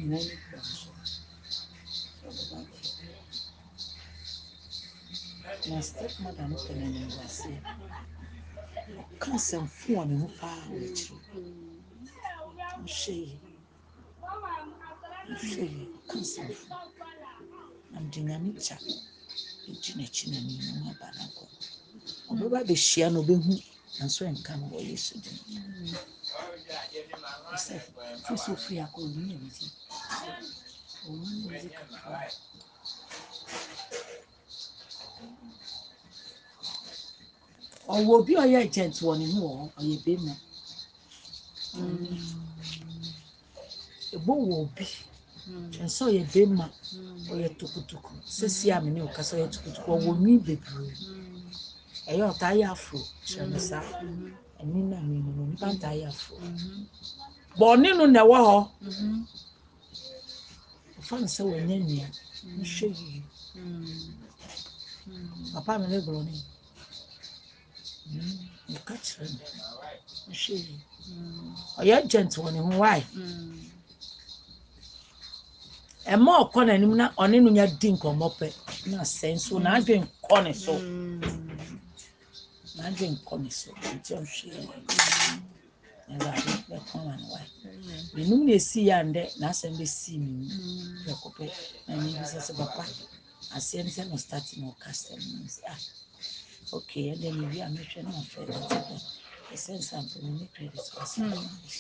My stepmother no can say cancer phone no far with you. She cancer. I'm doing a mecha. China ni no banako. Oba be share no be hu anso enka no wo yesu din. So free akọ ni ebi. O ma ni music. Owo bi oye agent wo ni hu o ye be ma. Ebo wo bi. Enso ye be ma. Oye tukutuku. Sesi a me ni o kasa ye tukutuku wo nwi bebre. Eyo ta ya afro. Shemisa. Eni na me no ni panta ya afro. Bo ni no na wo ho. Fan se wo nyanya. Nhwe yi. Papa me le bro ni. You catch him. She. Oh, you're gentle on him. Why? A more corner na on in your dink or mope. No sense when I drink corner so. I drink corner so. She. Never the common why. The noon see and there, nothing see me. The couple and he says, Papa, I see anything of starting or customers. Okay, and then we are making a fair. I send something in the credit.